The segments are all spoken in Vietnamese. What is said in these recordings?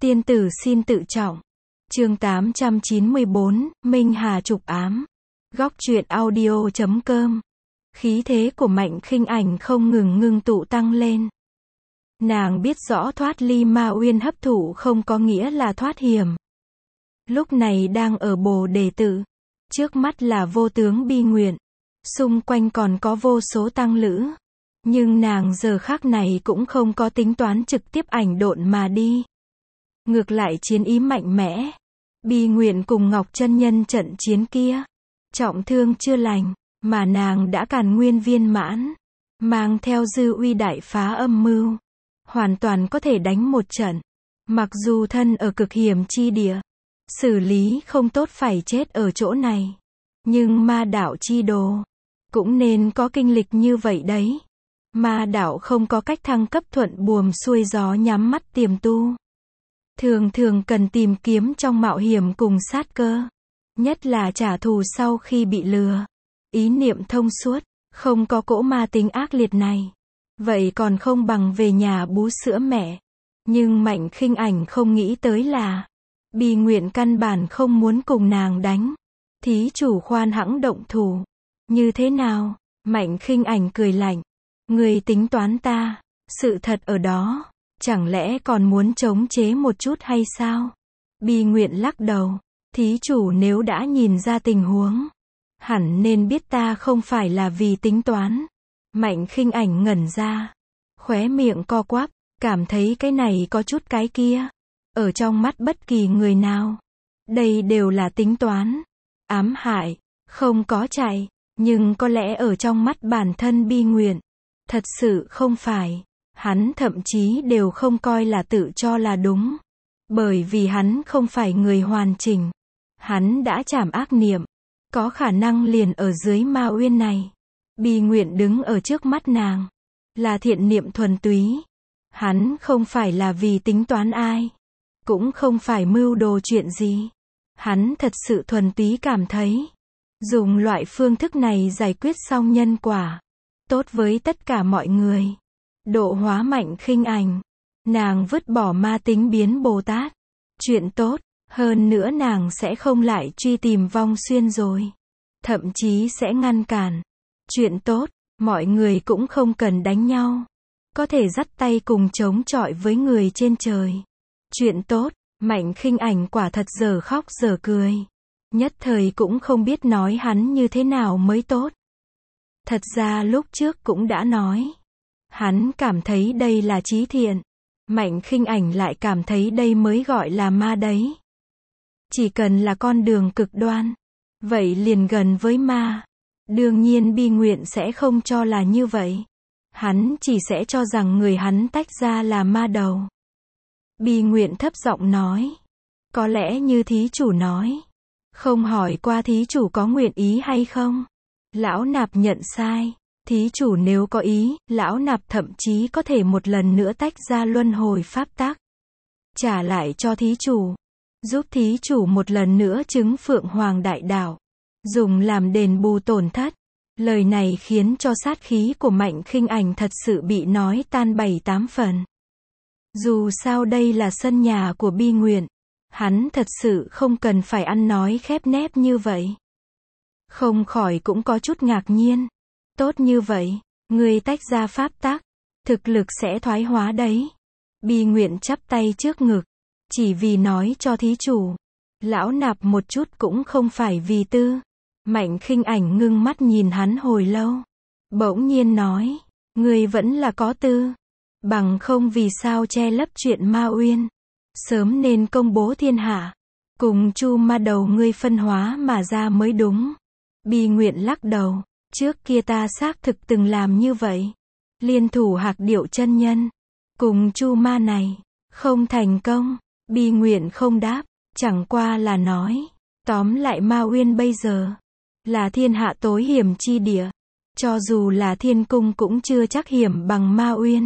Tiên tử xin tự trọng. Chương 894, Minh Hà trục ám. Góc truyện audio.com. Khí thế của Mạnh Khinh Ảnh không ngừng ngưng tụ tăng lên. Nàng biết rõ thoát ly Ma Uyên hấp thụ không có nghĩa là thoát hiểm. Lúc này đang ở Bồ Đề Tự, trước mắt là vô tướng bi nguyện, xung quanh còn có vô số tăng lữ. Nhưng nàng giờ khắc này cũng không có tính toán trực tiếp ảnh độn mà đi. Ngược lại chiến ý mạnh mẽ. Bi nguyện cùng Ngọc Chân Nhân trận chiến kia, trọng thương chưa lành, mà nàng đã càn nguyên viên mãn, mang theo dư uy đại phá âm mưu, hoàn toàn có thể đánh một trận. Mặc dù thân ở cực hiểm chi địa, xử lý không tốt phải chết ở chỗ này, nhưng ma đạo chi đồ cũng nên có kinh lịch như vậy đấy. Ma đạo không có cách thăng cấp thuận buồm xuôi gió nhắm mắt tiềm tu. Thường thường cần tìm kiếm trong mạo hiểm cùng sát cơ. Nhất là trả thù sau khi bị lừa. Ý niệm thông suốt, không có cỗ ma tính ác liệt này. Vậy còn không bằng về nhà bú sữa mẹ. Nhưng Mạnh Khinh Ảnh không nghĩ tới là Bi nguyện căn bản không muốn cùng nàng đánh. Thí chủ khoan hãng động thủ. Như thế nào? Mạnh Khinh Ảnh cười lạnh. Người tính toán ta, sự thật ở đó, chẳng lẽ còn muốn chống chế một chút hay sao? Bi nguyện lắc đầu, thí chủ nếu đã nhìn ra tình huống, hẳn nên biết ta không phải là vì tính toán. Mạnh Khinh Ảnh ngẩn ra, khóe miệng co quắp, cảm thấy cái này có chút cái kia. Ở trong mắt bất kỳ người nào, đây đều là tính toán, ám hại, không có chạy, nhưng có lẽ ở trong mắt bản thân Bi nguyện, thật sự không phải. Hắn thậm chí đều không coi là tự cho là đúng. Bởi vì hắn không phải người hoàn chỉnh. Hắn đã trảm ác niệm. Có khả năng liền ở dưới Ma Uyên này. Bi nguyện đứng ở trước mắt nàng. Là thiện niệm thuần túy. Hắn không phải là vì tính toán ai. Cũng không phải mưu đồ chuyện gì. Hắn thật sự thuần túy cảm thấy. Dùng loại phương thức này giải quyết xong nhân quả. Tốt với tất cả mọi người. Độ hóa Mạnh Khinh Ảnh. Nàng vứt bỏ ma tính biến Bồ Tát. Chuyện tốt, hơn nữa nàng sẽ không lại truy tìm Vong Xuyên rồi. Thậm chí sẽ ngăn cản. Chuyện tốt, mọi người cũng không cần đánh nhau. Có thể dắt tay cùng chống chọi với người trên trời. Chuyện tốt, Mạnh Khinh Ảnh quả thật giờ khóc giờ cười. Nhất thời cũng không biết nói hắn như thế nào mới tốt. Thật ra lúc trước cũng đã nói. Hắn cảm thấy đây là chí thiện. Mạnh Khinh Ảnh lại cảm thấy đây mới gọi là ma đấy. Chỉ cần là con đường cực đoan, vậy liền gần với ma. Đương nhiên Bi nguyện sẽ không cho là như vậy. Hắn chỉ sẽ cho rằng người hắn tách ra là ma đầu. Bi nguyện thấp giọng nói. Có lẽ như thí chủ nói. Không hỏi qua thí chủ có nguyện ý hay không. Lão nạp nhận sai. Thí chủ nếu có ý, lão nạp thậm chí có thể một lần nữa tách ra luân hồi pháp tắc. Trả lại cho thí chủ. Giúp thí chủ một lần nữa chứng Phượng Hoàng Đại Đạo. Dùng làm đền bù tổn thất. Lời này khiến cho sát khí của Mạnh Khinh Ảnh thật sự bị nói tan 7-8 phần. Dù sao đây là sân nhà của Bi nguyện. Hắn thật sự không cần phải ăn nói khép nép như vậy. Không khỏi cũng có chút ngạc nhiên. Tốt như vậy, người tách ra pháp tắc, thực lực sẽ thoái hóa đấy. Bi nguyện chắp tay trước ngực, chỉ vì nói cho thí chủ. Lão nạp một chút cũng không phải vì tư. Mạnh Khinh Ảnh ngưng mắt nhìn hắn hồi lâu. Bỗng nhiên nói, người vẫn là có tư. Bằng không vì sao che lấp chuyện Ma Uyên. Sớm nên công bố thiên hạ. Cùng chu ma đầu ngươi phân hóa mà ra mới đúng. Bi nguyện lắc đầu. Trước kia ta xác thực từng làm như vậy. Liên thủ Hạc Điệu chân nhân. Cùng chu ma này. Không thành công. Bi nguyện không đáp. Chẳng qua là nói. Tóm lại Ma Uyên bây giờ. Là thiên hạ tối hiểm chi địa. Cho dù là thiên cung cũng chưa chắc hiểm bằng Ma Uyên.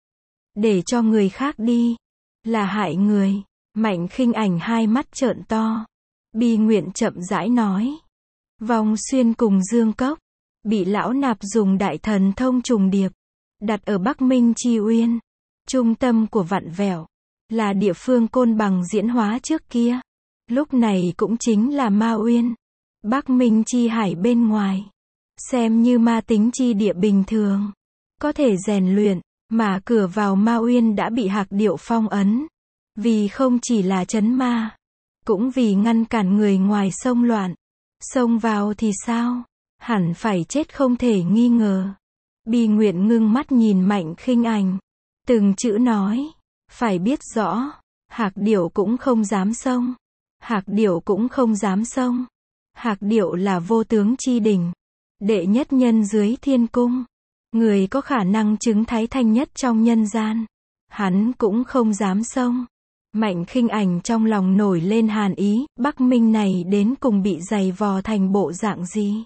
Để cho người khác đi. Là hại người. Mạnh Khinh Ảnh hai mắt trợn to. Bi nguyện chậm rãi nói. Vong Xuyên cùng Dương Cốc. Bị lão nạp dùng đại thần thông trùng điệp. Đặt ở Bắc Minh Chi Uyên. Trung tâm của vạn vẹo. là địa phương Côn Bằng diễn hóa trước kia. Lúc này cũng chính là Ma Uyên, Bắc Minh chi hải bên ngoài. Xem như ma tính chi địa bình thường, có thể rèn luyện, mà cửa vào Ma Uyên đã bị Hạc Điệu phong ấn. Vì không chỉ là trấn ma, cũng vì ngăn cản người ngoài xông loạn. Xông vào thì sao? Hẳn phải chết không thể nghi ngờ. Bi Nguyện ngưng mắt nhìn Mạnh Khinh Ảnh, từng chữ nói, phải biết rõ, Hạc Điệu cũng không dám xông. Hạc Điệu cũng không dám xông. Hạc Điệu là vô tướng chi đỉnh, đệ nhất nhân dưới thiên cung, người có khả năng chứng thái thanh nhất trong nhân gian. Hắn cũng không dám xông. Mạnh Khinh Ảnh trong lòng nổi lên hàn ý, Bắc Minh này đến cùng bị giày vò thành bộ dạng gì?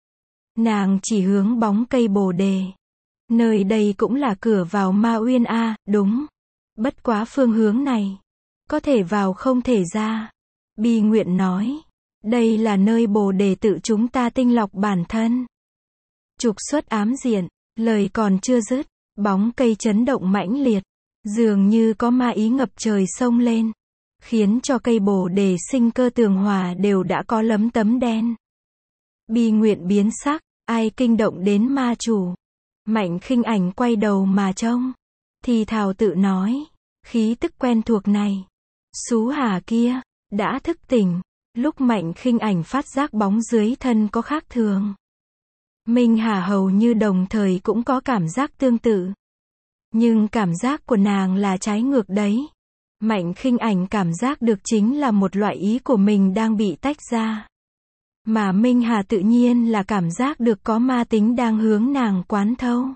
Nàng chỉ hướng bóng cây bồ đề. Nơi đây cũng là cửa vào Ma Uyên a, đúng. Bất quá phương hướng này, có thể vào không thể ra. Bi Nguyện nói, đây là nơi bồ đề tự chúng ta tinh lọc bản thân. Trục xuất ám diện, lời còn chưa dứt, bóng cây chấn động mãnh liệt, dường như có ma ý ngập trời xông lên, khiến cho cây bồ đề sinh cơ tường hòa đều đã có lấm tấm đen. Bi Nguyện biến sắc, ai kinh động đến ma chủ? Mạnh Khinh Ảnh quay đầu mà trông, thì thào tự nói, khí tức quen thuộc này, Sú Hà kia, đã thức tỉnh. Lúc Mạnh Khinh Ảnh phát giác bóng dưới thân có khác thường, Minh Hà hầu như đồng thời cũng có cảm giác tương tự. Nhưng cảm giác của nàng là trái ngược đấy. Mạnh Khinh Ảnh cảm giác được chính là một loại ý của mình đang bị tách ra. Mà Minh Hà tự nhiên là cảm giác được có ma tính đang hướng nàng quán thâu.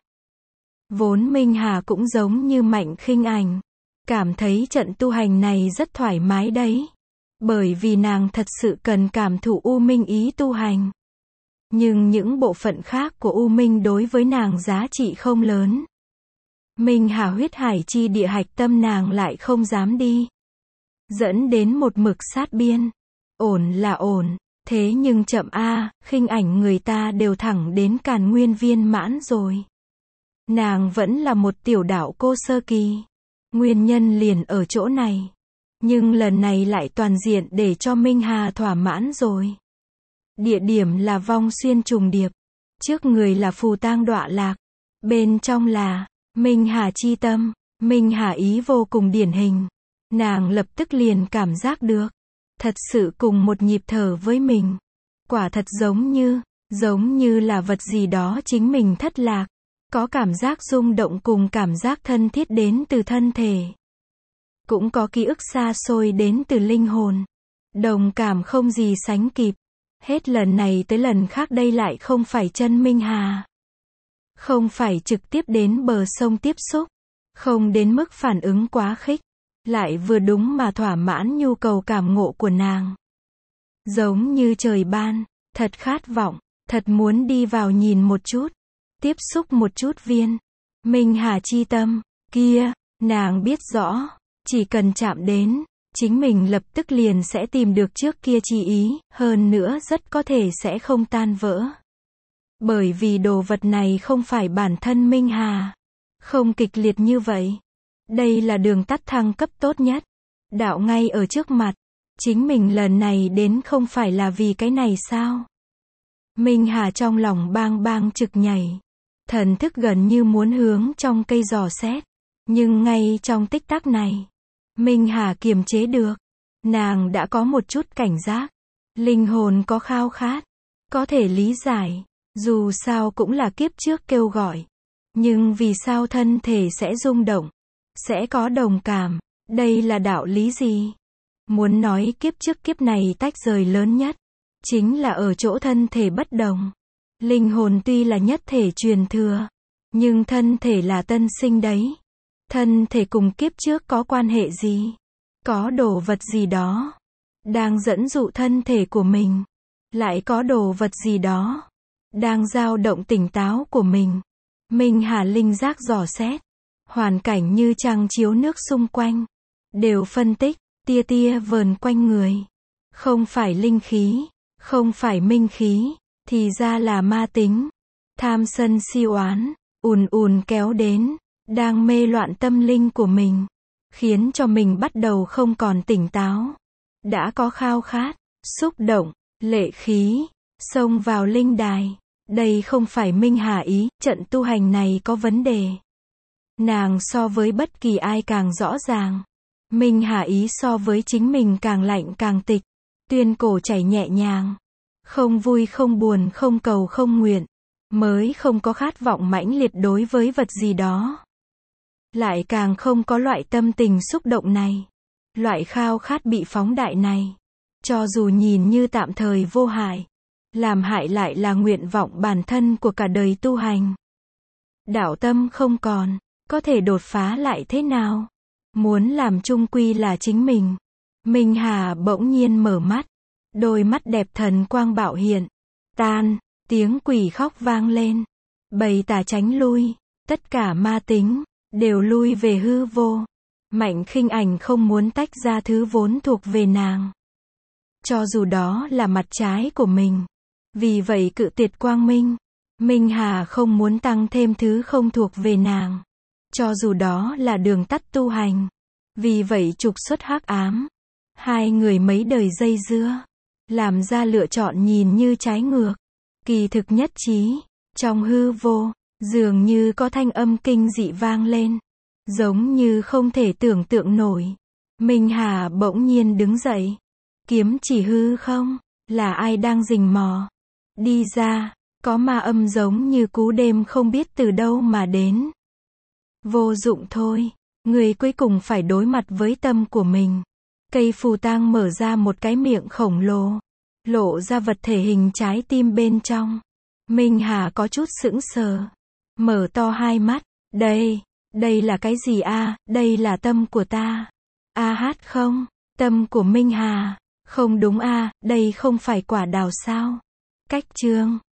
Vốn Minh Hà cũng giống như Mạnh Khinh Ảnh, cảm thấy trận tu hành này rất thoải mái đấy. Bởi vì nàng thật sự cần cảm thụ U Minh ý tu hành. Nhưng những bộ phận khác của U Minh đối với nàng giá trị không lớn. Minh Hà huyết hải chi địa hạch tâm nàng lại không dám đi. Dẫn đến một mực sát biên. Ổn là ổn, thế nhưng chậm a, Khinh Ảnh người ta đều thẳng đến Càn Nguyên viên mãn rồi. Nàng vẫn là một tiểu đạo cô sơ kỳ. Nguyên nhân liền ở chỗ này. Nhưng lần này lại toàn diện để cho Minh Hà thỏa mãn rồi. Địa điểm là Vong Xuyên trùng điệp. Trước người là Phù Tang đọa lạc. Bên trong là Minh Hà chi tâm. Minh Hà ý vô cùng điển hình. Nàng lập tức liền cảm giác được. Thật sự cùng một nhịp thở với mình. Quả thật giống như là vật gì đó chính mình thất lạc. Có cảm giác rung động cùng cảm giác thân thiết đến từ thân thể. Cũng có ký ức xa xôi đến từ linh hồn. Đồng cảm không gì sánh kịp. Hết lần này tới lần khác đây lại không phải chân Minh Hà. Không phải trực tiếp đến bờ sông tiếp xúc. Không đến mức phản ứng quá khích. Lại vừa đúng mà thỏa mãn nhu cầu cảm ngộ của nàng. Giống như trời ban, thật khát vọng, thật muốn đi vào nhìn một chút. Tiếp xúc một chút viên. Minh Hà chi tâm, kia, nàng biết rõ. Chỉ cần chạm đến, chính mình lập tức liền sẽ tìm được trước kia chi ý, hơn nữa rất có thể sẽ không tan vỡ. Bởi vì đồ vật này không phải bản thân Minh Hà. Không kịch liệt như vậy. Đây là đường tắt thăng cấp tốt nhất. Đạo ngay ở trước mặt. Chính mình lần này đến không phải là vì cái này sao? Minh Hà trong lòng bang bang trực nhảy. Thần thức gần như muốn hướng trong cây dò xét. Nhưng ngay trong tích tắc này, Minh Hà kiềm chế được. Nàng đã có một chút cảnh giác. Linh hồn có khao khát. Có thể lý giải. Dù sao cũng là kiếp trước kêu gọi. Nhưng vì sao thân thể sẽ rung động? Sẽ có đồng cảm. Đây là đạo lý gì? Muốn nói kiếp trước kiếp này tách rời lớn nhất. Chính là ở chỗ thân thể bất đồng. Linh hồn tuy là nhất thể truyền thừa. Nhưng thân thể là tân sinh đấy. Thân thể cùng kiếp trước có quan hệ gì? Có đồ vật gì đó đang dẫn dụ thân thể của mình. Lại có đồ vật gì đó đang dao động tỉnh táo của mình. Minh Hà linh giác dò xét. Hoàn cảnh như trăng chiếu nước xung quanh. Đều phân tích, tia tia vờn quanh người. Không phải linh khí, không phải minh khí, thì ra là ma tính. Tham sân si oán, ùn ùn kéo đến, đang mê loạn tâm linh của mình. khiến cho mình bắt đầu không còn tỉnh táo. Đã có khao khát, xúc động, lệ khí, xông vào linh đài. Đây không phải Minh Hà ý, trận tu hành này có vấn đề. Nàng so với bất kỳ ai càng rõ ràng. Minh Hà ý so với chính mình càng lạnh càng tịch. Tuyên cổ chảy nhẹ nhàng. Không vui không buồn không cầu không nguyện. Mới không có khát vọng mãnh liệt đối với vật gì đó. Lại càng không có loại tâm tình xúc động này. Loại khao khát bị phóng đại này. Cho dù nhìn như tạm thời vô hại. Làm hại lại là nguyện vọng bản thân của cả đời tu hành. Đạo tâm không còn, có thể đột phá lại thế nào? Muốn làm chung quy là chính mình. Minh Hà bỗng nhiên mở mắt. Đôi mắt đẹp thần quang bạo hiện. Tan, tiếng quỷ khóc vang lên. Bầy tà tránh lui. Tất cả ma tính, đều lui về hư vô. Mạnh Khinh Ảnh không muốn tách ra thứ vốn thuộc về nàng. Cho dù đó là mặt trái của mình. Vì vậy cự tuyệt quang minh. Minh Hà không muốn tăng thêm thứ không thuộc về nàng. Cho dù đó là đường tắt tu hành. Vì vậy trục xuất hắc ám. Hai người mấy đời dây dưa. Làm ra lựa chọn nhìn như trái ngược. Kỳ thực nhất trí. Trong hư vô, dường như có thanh âm kinh dị vang lên. Giống như không thể tưởng tượng nổi. Minh Hà bỗng nhiên đứng dậy. Kiếm chỉ hư không? Là ai đang rình mò? Đi ra, có ma âm giống như cú đêm không biết từ đâu mà đến. Vô dụng thôi, người cuối cùng phải đối mặt với tâm của mình. Cây phù tang mở ra một cái miệng khổng lồ, lộ ra vật thể hình trái tim bên trong. Minh Hà có chút sững sờ, mở to hai mắt, đây là cái gì a? Đây là tâm của ta. A hát không, tâm của Minh Hà, không đúng a, đây không phải quả đào sao? Cách chương